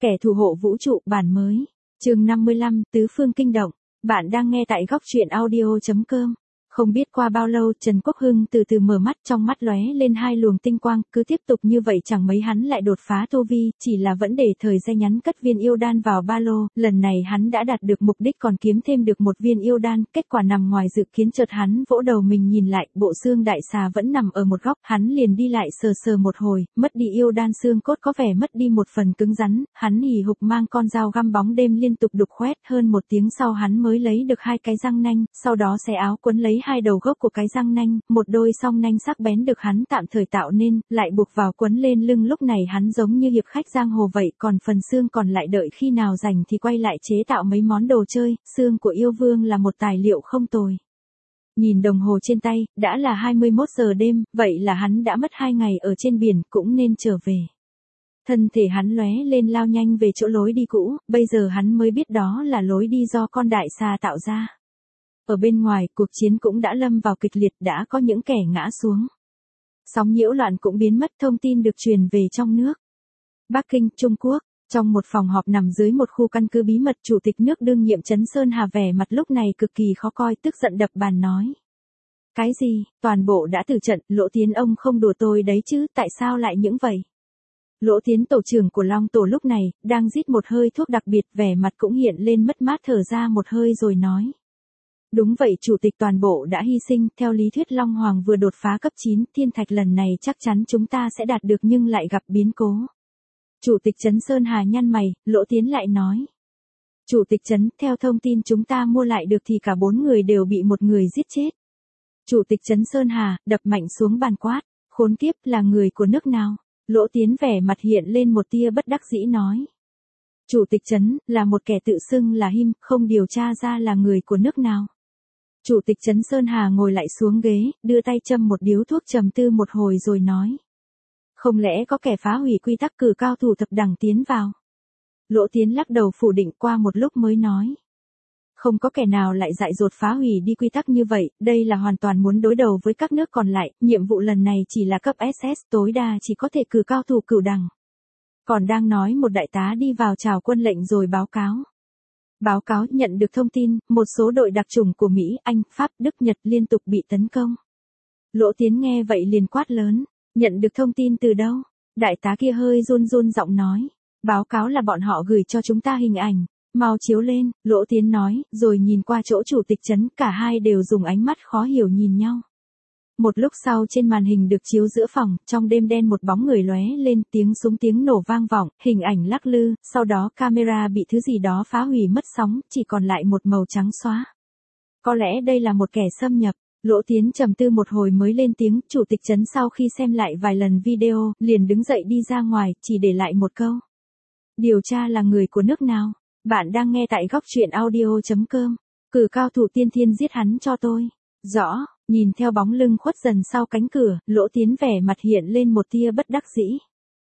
Kẻ thủ hộ vũ trụ bản mới. Chương 55, Tứ phương kinh động. Bạn đang nghe tại góc truyện audio.com. Không biết qua bao lâu, Trần Quốc Hưng từ từ mở mắt, trong mắt lóe lên hai luồng tinh quang, cứ tiếp tục như vậy chẳng mấy hắn lại đột phá tu vi, chỉ là vẫn để thời gian nhắn cất viên yêu đan vào ba lô, lần này hắn đã đạt được mục đích còn kiếm thêm được một viên yêu đan, kết quả nằm ngoài dự kiến. Chợt hắn vỗ đầu mình nhìn lại, bộ xương đại xà vẫn nằm ở một góc, hắn liền đi lại sờ sờ một hồi, mất đi yêu đan xương cốt có vẻ mất đi một phần cứng rắn, hắn hì hục mang con dao găm bóng đêm liên tục đục khoét, hơn một tiếng sau hắn mới lấy được hai cái răng nanh, sau đó xé áo quấn lấy hai đầu gốc của cái răng nanh, một đôi song nanh sắc bén được hắn tạm thời tạo nên, lại buộc vào quấn lên lưng. Lúc này hắn giống như hiệp khách giang hồ vậy, còn phần xương còn lại đợi khi nào rảnh thì quay lại chế tạo mấy món đồ chơi. Xương của yêu vương là một tài liệu không tồi. Nhìn đồng hồ trên tay, đã là 21 giờ đêm, vậy là hắn đã mất 2 ngày ở trên biển, cũng nên trở về. Thân thể hắn lóe lên lao nhanh về chỗ lối đi cũ, bây giờ hắn mới biết đó là lối đi do con đại xà tạo ra. Ở bên ngoài, cuộc chiến cũng đã lâm vào kịch liệt, đã có những kẻ ngã xuống. Sóng nhiễu loạn cũng biến mất, thông tin được truyền về trong nước. Bắc Kinh, Trung Quốc, trong một phòng họp nằm dưới một khu căn cứ bí mật, Chủ tịch nước đương nhiệm Trấn Sơn Hà vẻ mặt lúc này cực kỳ khó coi, tức giận đập bàn nói. Cái gì, toàn bộ đã từ trận, Lỗ Tiến ông không đùa tôi đấy chứ, tại sao lại những vậy? Lỗ Tiến tổ trưởng của Long Tổ lúc này, đang rít một hơi thuốc đặc biệt, vẻ mặt cũng hiện lên mất mát, thở ra một hơi rồi nói. Đúng vậy Chủ tịch, toàn bộ đã hy sinh, theo lý thuyết Long Hoàng vừa đột phá cấp 9, thiên thạch lần này chắc chắn chúng ta sẽ đạt được nhưng lại gặp biến cố. Chủ tịch Trấn Sơn Hà nhăn mày, Lỗ Tiến lại nói. Chủ tịch Trấn, theo thông tin chúng ta mua lại được thì cả 4 người đều bị một người giết chết. Chủ tịch Trấn Sơn Hà, đập mạnh xuống bàn quát, khốn kiếp, là người của nước nào? Lỗ Tiến vẻ mặt hiện lên một tia bất đắc dĩ nói. Chủ tịch Trấn, là một kẻ tự xưng là Him, không điều tra ra là người của nước nào. Chủ tịch Trấn Sơn Hà ngồi lại xuống ghế, đưa tay châm một điếu thuốc, trầm tư một hồi rồi nói. Không lẽ có kẻ phá hủy quy tắc, cử cao thủ thập đẳng tiến vào? Lỗ Tiến lắc đầu phủ định, qua một lúc mới nói. Không có kẻ nào lại dại dột phá hủy đi quy tắc như vậy, đây là hoàn toàn muốn đối đầu với các nước còn lại, nhiệm vụ lần này chỉ là cấp SS, tối đa chỉ có thể cử cao thủ cửu đẳng. Còn đang nói, một đại tá đi vào chào quân lệnh rồi báo cáo. Báo cáo nhận được thông tin, một số đội đặc chủng của Mỹ, Anh, Pháp, Đức, Nhật liên tục bị tấn công. Lỗ Tiến nghe vậy liền quát lớn, nhận được thông tin từ đâu? Đại tá kia hơi run run giọng nói, báo cáo là bọn họ gửi cho chúng ta hình ảnh, mau chiếu lên. Lỗ Tiến nói, rồi nhìn qua chỗ Chủ tịch Trấn, cả hai đều dùng ánh mắt khó hiểu nhìn nhau. Một lúc sau trên màn hình được chiếu giữa phòng, trong đêm đen một bóng người lóe lên, tiếng súng tiếng nổ vang vọng, hình ảnh lắc lư, sau đó camera bị thứ gì đó phá hủy mất sóng, chỉ còn lại một màu trắng xóa. Có lẽ đây là một kẻ xâm nhập. Lỗ Tiến trầm tư một hồi mới lên tiếng. Chủ tịch Trấn sau khi xem lại vài lần video, liền đứng dậy đi ra ngoài, chỉ để lại một câu. Điều tra là người của nước nào? Bạn đang nghe tại góc truyện audio.com. Cử cao thủ tiên thiên giết hắn cho tôi. Rõ. Nhìn theo bóng lưng khuất dần sau cánh cửa, Lỗ Tiến vẻ mặt hiện lên một tia bất đắc dĩ.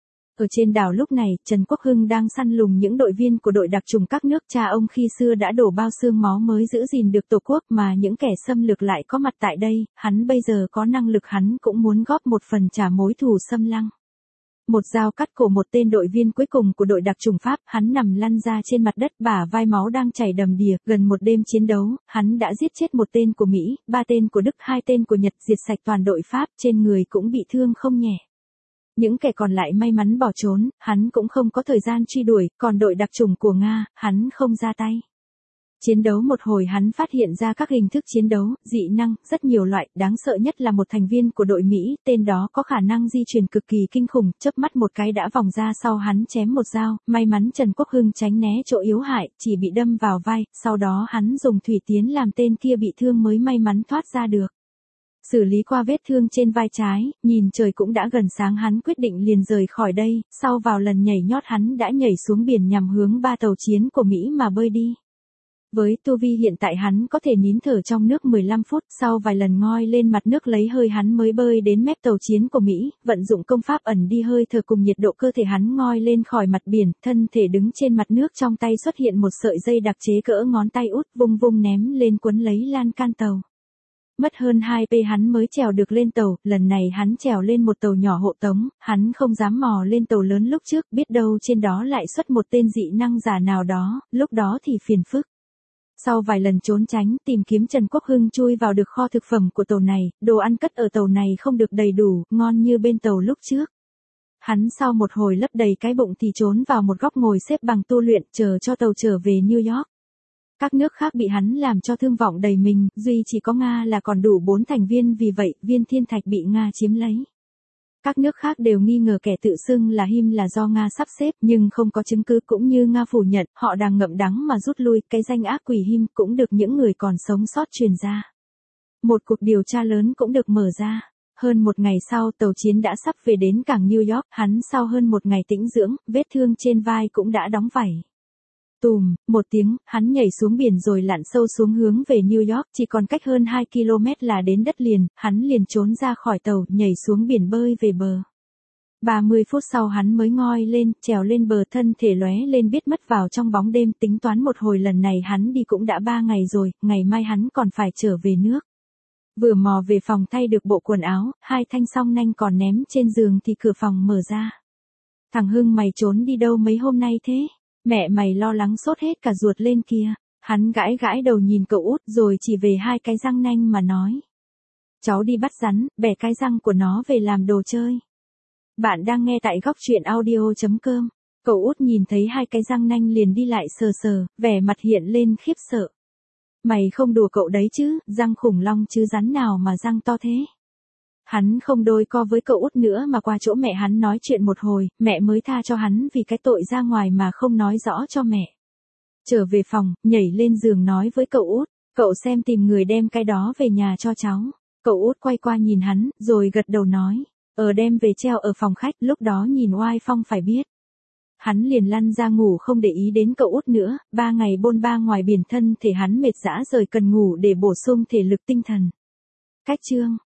Ở trên đảo lúc này, Trần Quốc Hưng đang săn lùng những đội viên của đội đặc chủng các nước. Cha ông khi xưa đã đổ bao xương máu mới giữ gìn được tổ quốc, mà những kẻ xâm lược lại có mặt tại đây, hắn bây giờ có năng lực, hắn cũng muốn góp một phần trả mối thù xâm lăng. Một dao cắt cổ một tên đội viên cuối cùng của đội đặc chủng Pháp, hắn nằm lăn ra trên mặt đất, bả vai máu đang chảy đầm đìa. Gần một đêm chiến đấu, hắn đã giết chết một tên của Mỹ, 3 tên của Đức, 2 tên của Nhật, diệt sạch toàn đội Pháp, trên người cũng bị thương không nhẹ. Những kẻ còn lại may mắn bỏ trốn, hắn cũng không có thời gian truy đuổi, còn đội đặc chủng của Nga, hắn không ra tay. Chiến đấu một hồi hắn phát hiện ra các hình thức chiến đấu, dị năng, rất nhiều loại, đáng sợ nhất là một thành viên của đội Mỹ, tên đó có khả năng di chuyển cực kỳ kinh khủng, chớp mắt một cái đã vòng ra sau hắn chém một dao, may mắn Trần Quốc Hưng tránh né chỗ yếu hại, chỉ bị đâm vào vai, sau đó hắn dùng thủy tiến làm tên kia bị thương mới may mắn thoát ra được. Xử lý qua vết thương trên vai trái, nhìn trời cũng đã gần sáng hắn quyết định liền rời khỏi đây, sau vào lần nhảy nhót hắn đã nhảy xuống biển nhằm hướng 3 tàu chiến của Mỹ mà bơi đi. Với tu vi hiện tại hắn có thể nín thở trong nước 15 phút, sau vài lần ngoi lên mặt nước lấy hơi hắn mới bơi đến mép tàu chiến của Mỹ, vận dụng công pháp ẩn đi hơi thở cùng nhiệt độ cơ thể hắn ngoi lên khỏi mặt biển, thân thể đứng trên mặt nước, trong tay xuất hiện một sợi dây đặc chế cỡ ngón tay út, vung vung ném lên quấn lấy lan can tàu. Mất hơn 2p hắn mới trèo được lên tàu, lần này hắn trèo lên một tàu nhỏ hộ tống, hắn không dám mò lên tàu lớn lúc trước, biết đâu trên đó lại xuất một tên dị năng giả nào đó, lúc đó thì phiền phức. Sau vài lần trốn tránh, tìm kiếm Trần Quốc Hưng chui vào được kho thực phẩm của tàu này, đồ ăn cất ở tàu này không được đầy đủ, ngon như bên tàu lúc trước. Hắn sau một hồi lấp đầy cái bụng thì trốn vào một góc ngồi xếp bằng tu luyện, chờ cho tàu trở về New York. Các nước khác bị hắn làm cho thương vọng đầy mình, duy chỉ có Nga là còn đủ 4 thành viên, vì vậy Viên Thiên Thạch bị Nga chiếm lấy. Các nước khác đều nghi ngờ kẻ tự xưng là Him là do Nga sắp xếp, nhưng không có chứng cứ, cũng như Nga phủ nhận, họ đang ngậm đắng mà rút lui. Cái danh ác quỷ Him cũng được những người còn sống sót truyền ra. Một cuộc điều tra lớn cũng được mở ra. Hơn một ngày sau, tàu chiến đã sắp về đến cảng New York, hắn sau hơn một ngày tĩnh dưỡng, vết thương trên vai cũng đã đóng vảy. Tùm, một tiếng, hắn nhảy xuống biển rồi lặn sâu xuống hướng về New York, chỉ còn cách hơn 2 km là đến đất liền, hắn liền trốn ra khỏi tàu, nhảy xuống biển bơi về bờ. 30 phút sau hắn mới ngoi lên, trèo lên bờ, thân thể lóe lên biết mất vào trong bóng đêm, tính toán một hồi lần này hắn đi cũng đã 3 ngày rồi, ngày mai hắn còn phải trở về nước. Vừa mò về phòng thay được bộ quần áo, 2 thanh song nanh còn ném trên giường thì cửa phòng mở ra. Thằng Hưng, mày trốn đi đâu mấy hôm nay thế? Mẹ mày lo lắng sốt hết cả ruột lên kìa. Hắn gãi gãi đầu nhìn cậu út rồi chỉ về 2 cái răng nanh mà nói. Cháu đi bắt rắn, bẻ cái răng của nó về làm đồ chơi. Bạn đang nghe tại góc truyện audio.com. Cậu út nhìn thấy 2 cái răng nanh liền đi lại sờ sờ, vẻ mặt hiện lên khiếp sợ. Mày không đùa cậu đấy chứ, răng khủng long chứ rắn nào mà răng to thế. Hắn không đôi co với cậu út nữa mà qua chỗ mẹ hắn nói chuyện một hồi, mẹ mới tha cho hắn vì cái tội ra ngoài mà không nói rõ cho mẹ. Trở về phòng, nhảy lên giường nói với cậu út, cậu xem tìm người đem cái đó về nhà cho cháu. Cậu út quay qua nhìn hắn, rồi gật đầu nói, đem về treo ở phòng khách, lúc đó nhìn oai phong phải biết. Hắn liền lăn ra ngủ không để ý đến cậu út nữa, 3 ngày bôn ba ngoài biển, thân thể hắn mệt rã rời, cần ngủ để bổ sung thể lực tinh thần. Cách chương